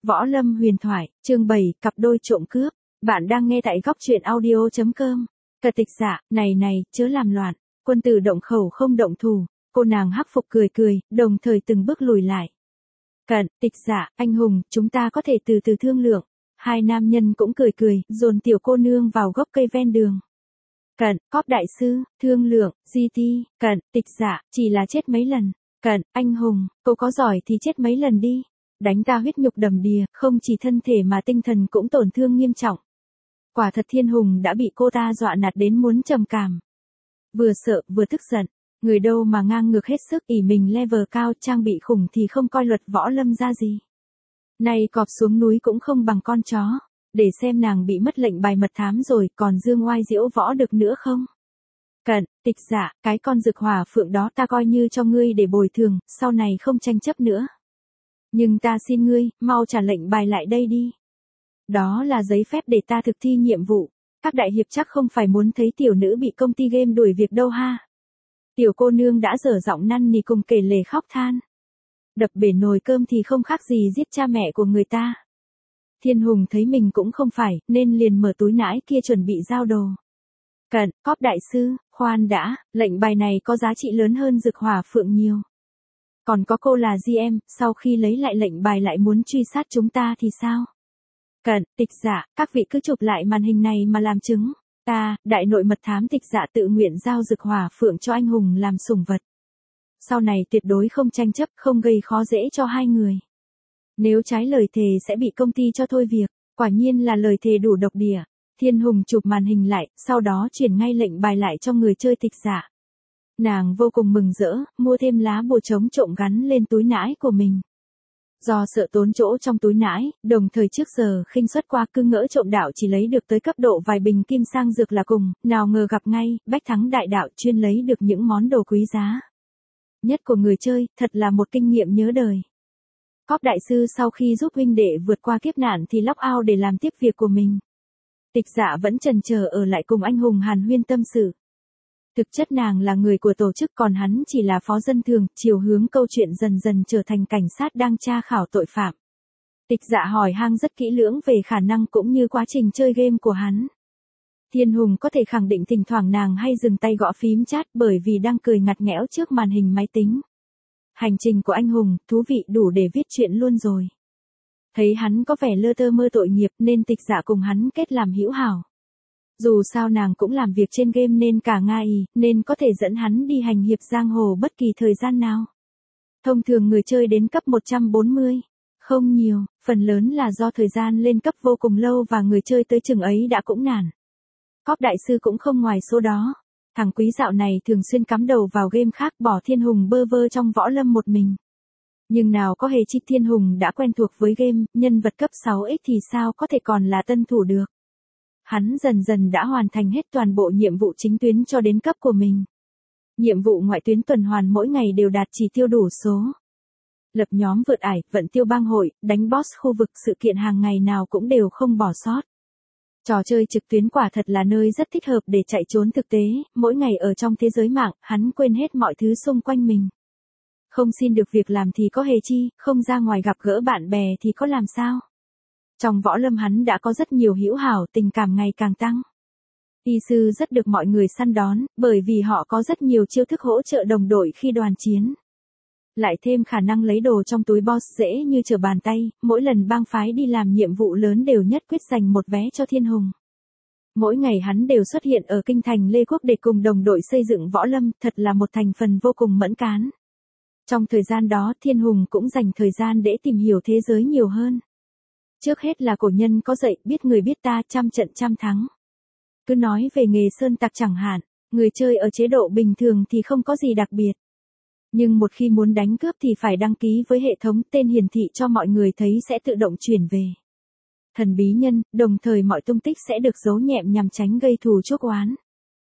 Võ Lâm huyền thoại, chương 7, cặp đôi trộm cướp. Bạn đang nghe tại góc truyện audio.com. Cật Tịch Dạ, này, chớ làm loạn. Quân tử động khẩu không động thủ. Cô nàng hắc phục cười cười, đồng thời từng bước lùi lại. Cận, Tịch Dạ, anh hùng, chúng ta có thể từ từ thương lượng. Hai nam nhân cũng cười cười, dồn tiểu cô nương vào gốc cây ven đường. Cận, Cóp đại sư, thương lượng, GT, Cận, Tịch Dạ, chỉ là chết mấy lần. Cận, anh hùng, cô có giỏi thì chết mấy lần đi. Đánh ta huyết nhục đầm đìa, không chỉ thân thể mà tinh thần cũng tổn thương nghiêm trọng. Quả thật Thiên Hùng đã bị cô ta dọa nạt đến muốn trầm cảm. Vừa sợ, vừa tức giận. Người đâu mà ngang ngược hết sức, ỷ mình level cao, trang bị khủng thì không coi luật võ lâm ra gì. Này cọp xuống núi cũng không bằng con chó. Để xem nàng bị mất lệnh bài mật thám rồi, còn dương oai diễu võ được nữa không? Cận, Tịch Dạ, cái con rực hỏa phượng đó ta coi như cho ngươi để bồi thường, sau này không tranh chấp nữa. Nhưng ta xin ngươi, mau trả lệnh bài lại đây đi. Đó là giấy phép để ta thực thi nhiệm vụ. Các đại hiệp chắc không phải muốn thấy tiểu nữ bị công ty game đuổi việc đâu ha. Tiểu cô nương đã dở giọng năn nỉ cùng kể lể khóc than. Đập bể nồi cơm thì không khác gì giết cha mẹ của người ta. Thiên Hùng thấy mình cũng không phải, nên liền mở túi nãi kia chuẩn bị giao đồ. Cận, Cóp đại sư, khoan đã, lệnh bài này có giá trị lớn hơn rực hỏa phượng nhiều. Còn có cô là GM, sau khi lấy lại lệnh bài lại muốn truy sát chúng ta thì sao? Cận, Tịch Dạ, các vị cứ chụp lại màn hình này mà làm chứng. Ta, đại nội mật thám Tịch Dạ tự nguyện giao rực hỏa phượng cho anh hùng làm sủng vật. Sau này tuyệt đối không tranh chấp, không gây khó dễ cho hai người. Nếu trái lời thề sẽ bị công ty cho thôi việc, quả nhiên là lời thề đủ độc địa. Thiên Hùng chụp màn hình lại, sau đó chuyển ngay lệnh bài lại cho người chơi Tịch Dạ. Nàng vô cùng mừng rỡ, mua thêm lá bùa chống trộm gắn lên túi nãi của mình. Do sợ tốn chỗ trong túi nãi, đồng thời trước giờ khinh suất qua cứ ngỡ trộm đạo chỉ lấy được tới cấp độ vài bình kim sang dược là cùng, nào ngờ gặp ngay, bách thắng đại đạo chuyên lấy được những món đồ quý giá nhất của người chơi, thật là một kinh nghiệm nhớ đời. Cóp đại sư sau khi giúp huynh đệ vượt qua kiếp nạn thì log out để làm tiếp việc của mình. Tịch Dạ vẫn chần chờ ở lại cùng anh hùng hàn huyên tâm sự. Thực chất nàng là người của tổ chức còn hắn chỉ là phó dân thường, chiều hướng câu chuyện dần dần trở thành cảnh sát đang tra khảo tội phạm. Tịch Dạ hỏi han rất kỹ lưỡng về khả năng cũng như quá trình chơi game của hắn. Thiên Hùng có thể khẳng định thỉnh thoảng nàng hay dừng tay gõ phím chat bởi vì đang cười ngặt nghẽo trước màn hình máy tính. Hành trình của anh hùng, thú vị đủ để viết chuyện luôn rồi. Thấy hắn có vẻ lơ tơ mơ tội nghiệp nên Tịch Dạ cùng hắn kết làm hữu hảo. Dù sao nàng cũng làm việc trên game nên cả ngai, nên có thể dẫn hắn đi hành hiệp giang hồ bất kỳ thời gian nào. Thông thường người chơi đến cấp 140. Không nhiều, phần lớn là do thời gian lên cấp vô cùng lâu và người chơi tới chừng ấy đã cũng nản. Cóp đại sư cũng không ngoài số đó. Thằng quý dạo này thường xuyên cắm đầu vào game khác bỏ Thiên Hùng bơ vơ trong võ lâm một mình. Nhưng nào có hề chi Thiên Hùng đã quen thuộc với game, nhân vật cấp 6x thì sao có thể còn là tân thủ được. Hắn dần dần đã hoàn thành hết toàn bộ nhiệm vụ chính tuyến cho đến cấp của mình. Nhiệm vụ ngoại tuyến tuần hoàn mỗi ngày đều đạt chỉ tiêu đủ số. Lập nhóm vượt ải, vận tiêu bang hội, đánh boss khu vực, sự kiện hàng ngày nào cũng đều không bỏ sót. Trò chơi trực tuyến quả thật là nơi rất thích hợp để chạy trốn thực tế, mỗi ngày ở trong thế giới mạng, hắn quên hết mọi thứ xung quanh mình. Không xin được việc làm thì có hề chi, không ra ngoài gặp gỡ bạn bè thì có làm sao. Trong võ lâm hắn đã có rất nhiều hữu hảo, tình cảm ngày càng tăng. Y sư rất được mọi người săn đón, bởi vì họ có rất nhiều chiêu thức hỗ trợ đồng đội khi đoàn chiến. Lại thêm khả năng lấy đồ trong túi boss dễ như trở bàn tay, mỗi lần bang phái đi làm nhiệm vụ lớn đều nhất quyết dành một vé cho Thiên Hùng. Mỗi ngày hắn đều xuất hiện ở kinh thành Lê Quốc để cùng đồng đội xây dựng võ lâm, thật là một thành phần vô cùng mẫn cán. Trong thời gian đó Thiên Hùng cũng dành thời gian để tìm hiểu thế giới nhiều hơn. Trước hết là cổ nhân có dạy biết người biết ta trăm trận trăm thắng. Cứ nói về nghề sơn tặc chẳng hạn, người chơi ở chế độ bình thường thì không có gì đặc biệt. Nhưng một khi muốn đánh cướp thì phải đăng ký với hệ thống tên hiển thị cho mọi người thấy sẽ tự động chuyển về. Thần bí nhân, đồng thời mọi tung tích sẽ được giấu nhẹm nhằm tránh gây thù chuốc oán.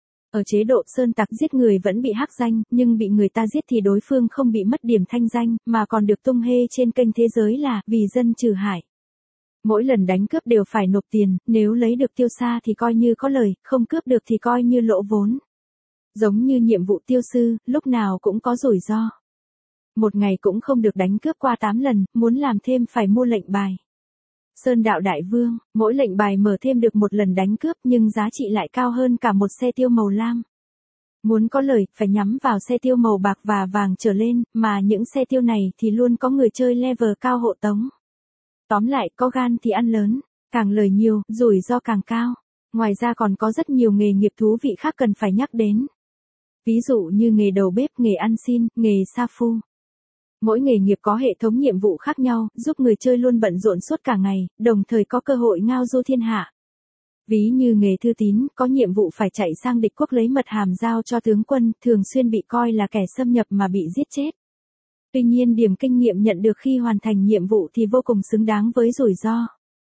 Ở chế độ sơn tặc giết người vẫn bị hắc danh, nhưng bị người ta giết thì đối phương không bị mất điểm thanh danh, mà còn được tung hê trên kênh thế giới là vì dân trừ hại. Mỗi lần đánh cướp đều phải nộp tiền, nếu lấy được tiêu xa thì coi như có lời, không cướp được thì coi như lỗ vốn. Giống như nhiệm vụ tiêu sư, lúc nào cũng có rủi ro. Một ngày cũng không được đánh cướp qua 8 lần, muốn làm thêm phải mua lệnh bài. Sơn đạo đại vương, mỗi lệnh bài mở thêm được một lần đánh cướp nhưng giá trị lại cao hơn cả một xe tiêu màu lam. Muốn có lời, phải nhắm vào xe tiêu màu bạc và vàng trở lên, mà những xe tiêu này thì luôn có người chơi level cao hộ tống. Tóm lại, có gan thì ăn lớn, càng lời nhiều, rủi ro càng cao. Ngoài ra còn có rất nhiều nghề nghiệp thú vị khác cần phải nhắc đến. Ví dụ như nghề đầu bếp, nghề ăn xin, nghề sa phu. Mỗi nghề nghiệp có hệ thống nhiệm vụ khác nhau, giúp người chơi luôn bận rộn suốt cả ngày, đồng thời có cơ hội ngao du thiên hạ. Ví như nghề thư tín, có nhiệm vụ phải chạy sang địch quốc lấy mật hàm giao cho tướng quân, thường xuyên bị coi là kẻ xâm nhập mà bị giết chết. Tuy nhiên điểm kinh nghiệm nhận được khi hoàn thành nhiệm vụ thì vô cùng xứng đáng với rủi ro.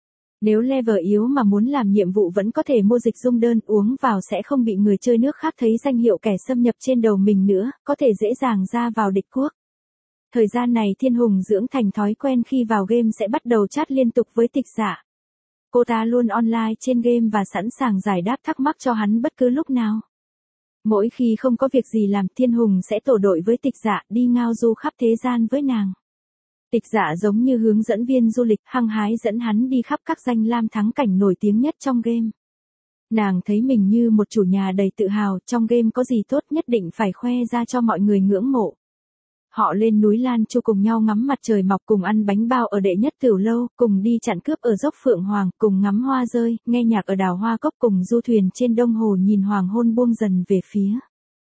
Nếu level yếu mà muốn làm nhiệm vụ vẫn có thể mua dịch dung đơn, uống vào sẽ không bị người chơi nước khác thấy danh hiệu kẻ xâm nhập trên đầu mình nữa, có thể dễ dàng ra vào địch quốc. Thời gian này Thiên Hùng dưỡng thành thói quen khi vào game sẽ bắt đầu chat liên tục với Tịch Dạ. Cô ta luôn online trên game và sẵn sàng giải đáp thắc mắc cho hắn bất cứ lúc nào. Mỗi khi không có việc gì làm, Thiên Hùng sẽ tổ đội với Tịch Dạ đi ngao du khắp thế gian với nàng. Tịch Dạ giống như hướng dẫn viên du lịch, hăng hái dẫn hắn đi khắp các danh lam thắng cảnh nổi tiếng nhất trong game. Nàng thấy mình như một chủ nhà đầy tự hào, trong game có gì tốt nhất định phải khoe ra cho mọi người ngưỡng mộ. Họ lên núi Lan Chu cùng nhau ngắm mặt trời mọc, cùng ăn bánh bao ở đệ nhất tiểu lâu, cùng đi chặn cướp ở dốc Phượng Hoàng, cùng ngắm hoa rơi, nghe nhạc ở đào hoa cốc, cùng du thuyền trên đông hồ nhìn hoàng hôn buông dần về phía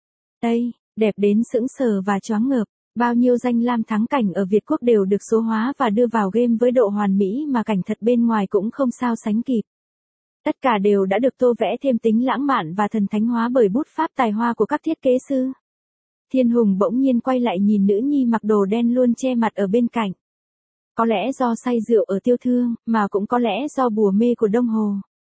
Tây, đẹp đến sững sờ và choáng ngợp. Bao nhiêu danh lam thắng cảnh ở Việt Quốc đều được số hóa và đưa vào game với độ hoàn mỹ mà cảnh thật bên ngoài cũng không sao sánh kịp. Tất cả đều đã được tô vẽ thêm tính lãng mạn và thần thánh hóa bởi bút pháp tài hoa của các thiết kế sư. Thiên Hùng bỗng nhiên quay lại nhìn nữ nhi mặc đồ đen luôn che mặt ở bên cạnh. Có lẽ do say rượu ở Tiêu Thương, mà cũng có lẽ do bùa mê của Đông Hồ.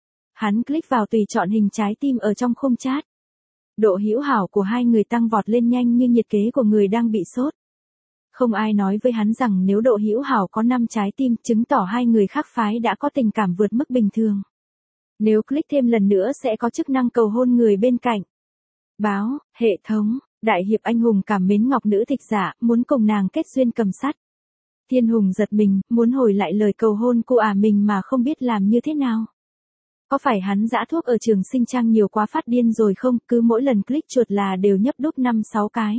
Hắn click vào tùy chọn hình trái tim ở trong khung chat. Độ hữu hảo của hai người tăng vọt lên nhanh như nhiệt kế của người đang bị sốt. Không ai nói với hắn rằng nếu độ hữu hảo có 5 trái tim, chứng tỏ hai người khác phái đã có tình cảm vượt mức bình thường. Nếu click thêm lần nữa sẽ có chức năng cầu hôn người bên cạnh. Báo, hệ thống, đại hiệp anh hùng cảm mến ngọc nữ Tịch Dạ, muốn cùng nàng kết duyên cầm sắt. Thiên Hùng giật mình, muốn hồi lại lời cầu hôn của mình mà không biết làm như thế nào. Có phải hắn dã thuốc ở trường sinh trang nhiều quá phát điên rồi không, cứ mỗi lần click chuột là đều nhấp đúp 5-6 cái.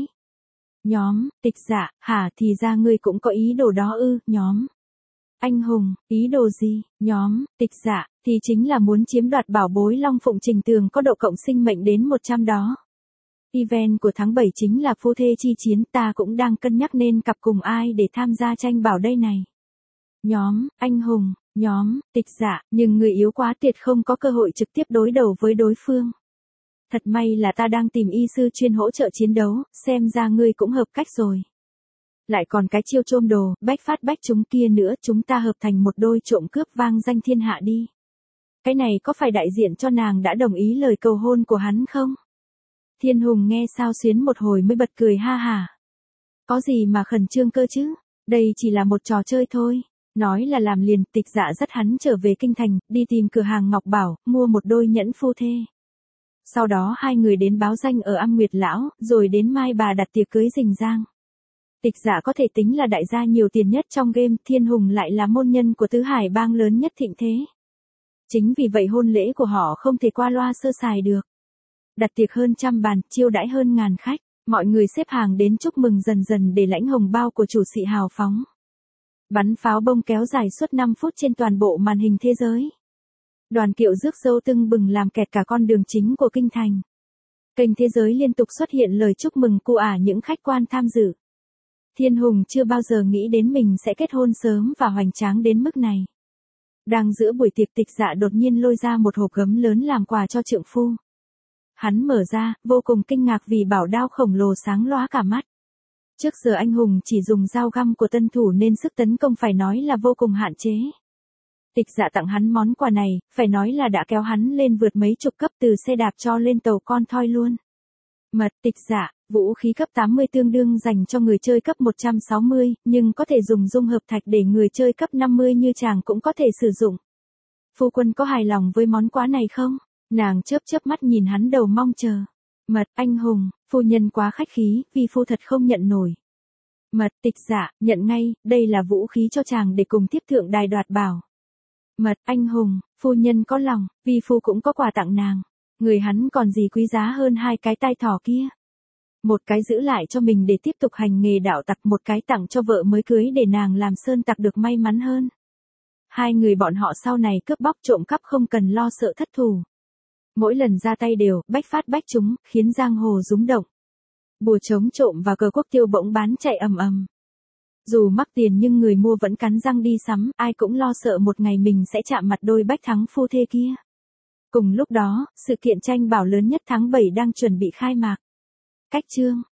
Nhóm, Tịch Dạ, hả thì ra ngươi cũng có ý đồ đó ư, nhóm. Anh hùng, ý đồ gì, nhóm, Tịch Dạ, thì chính là muốn chiếm đoạt bảo bối Long Phụng Trình Tường có độ cộng sinh mệnh đến 100 đó. Event của tháng 7 chính là phu thê chi chiến, ta cũng đang cân nhắc nên cặp cùng ai để tham gia tranh bảo đây này. Nhóm, anh hùng, nhóm, Tịch Dạ, nhưng người yếu quá tuyệt không có cơ hội trực tiếp đối đầu với đối phương. Thật may là ta đang tìm y sư chuyên hỗ trợ chiến đấu, xem ra ngươi cũng hợp cách rồi. Lại còn cái chiêu trôm đồ, bách phát bách chúng kia nữa, chúng ta hợp thành một đôi trộm cướp vang danh thiên hạ đi. Cái này có phải đại diện cho nàng đã đồng ý lời cầu hôn của hắn không? Thiên Hùng nghe sao xuyến một hồi mới bật cười ha hả. Có gì mà khẩn trương cơ chứ, đây chỉ là một trò chơi thôi. Nói là làm liền, Tịch Dạ dắt hắn trở về kinh thành, đi tìm cửa hàng Ngọc Bảo, mua một đôi nhẫn phu thê. Sau đó hai người đến báo danh ở Am Nguyệt Lão, rồi đến Mai Bà đặt tiệc cưới rình rang. Tịch Dạ có thể tính là đại gia nhiều tiền nhất trong game, Thiên Hùng lại là môn nhân của tứ hải bang lớn nhất thịnh thế. Chính vì vậy hôn lễ của họ không thể qua loa sơ sài được. Đặt tiệc hơn 100 bàn, chiêu đãi hơn 1000 khách, mọi người xếp hàng đến chúc mừng dần dần để lãnh hồng bao của chủ sĩ hào phóng. Bắn pháo bông kéo dài suốt 5 phút trên toàn bộ màn hình thế giới. Đoàn kiệu rước dâu tưng bừng làm kẹt cả con đường chính của kinh thành. Kênh thế giới liên tục xuất hiện lời chúc mừng cu những khách quan tham dự. Thiên Hùng chưa bao giờ nghĩ đến mình sẽ kết hôn sớm và hoành tráng đến mức này. Đang giữa buổi tiệc, Tịch Dạ đột nhiên lôi ra một hộp gấm lớn làm quà cho trượng phu. Hắn mở ra, vô cùng kinh ngạc vì bảo đao khổng lồ sáng lóa cả mắt. Trước giờ anh hùng chỉ dùng dao găm của tân thủ nên sức tấn công phải nói là vô cùng hạn chế. Tịch Dạ tặng hắn món quà này, phải nói là đã kéo hắn lên vượt mấy chục cấp từ xe đạp cho lên tàu con thoi luôn. Mật, Tịch Dạ, vũ khí cấp 80 tương đương dành cho người chơi cấp 160, nhưng có thể dùng dung hợp thạch để người chơi cấp 50 như chàng cũng có thể sử dụng. Phu quân có hài lòng với món quà này không? Nàng chớp chớp mắt nhìn hắn đầu mong chờ. Mật, anh hùng, phu nhân quá khách khí, vì phu thật không nhận nổi. Mật, Tịch Dạ, nhận ngay, đây là vũ khí cho chàng để cùng tiếp thượng đài đoạt bảo. Mật, anh hùng, phu nhân có lòng, vi phu cũng có quà tặng nàng. Người hắn còn gì quý giá hơn hai cái tai thỏ kia. Một cái giữ lại cho mình để tiếp tục hành nghề đạo tặc, một cái tặng cho vợ mới cưới để nàng làm sơn tặc được may mắn hơn. Hai người bọn họ sau này cướp bóc trộm cắp không cần lo sợ thất thù. Mỗi lần ra tay đều bách phát bách trúng, khiến giang hồ rúng động. Bùa chống trộm và cờ quốc tiêu bỗng bán chạy ầm ầm. Dù mắc tiền nhưng người mua vẫn cắn răng đi sắm, ai cũng lo sợ một ngày mình sẽ chạm mặt đôi bách thắng phu thê kia. Cùng lúc đó, sự kiện tranh bảo lớn nhất tháng 7 đang chuẩn bị khai mạc. Cách chương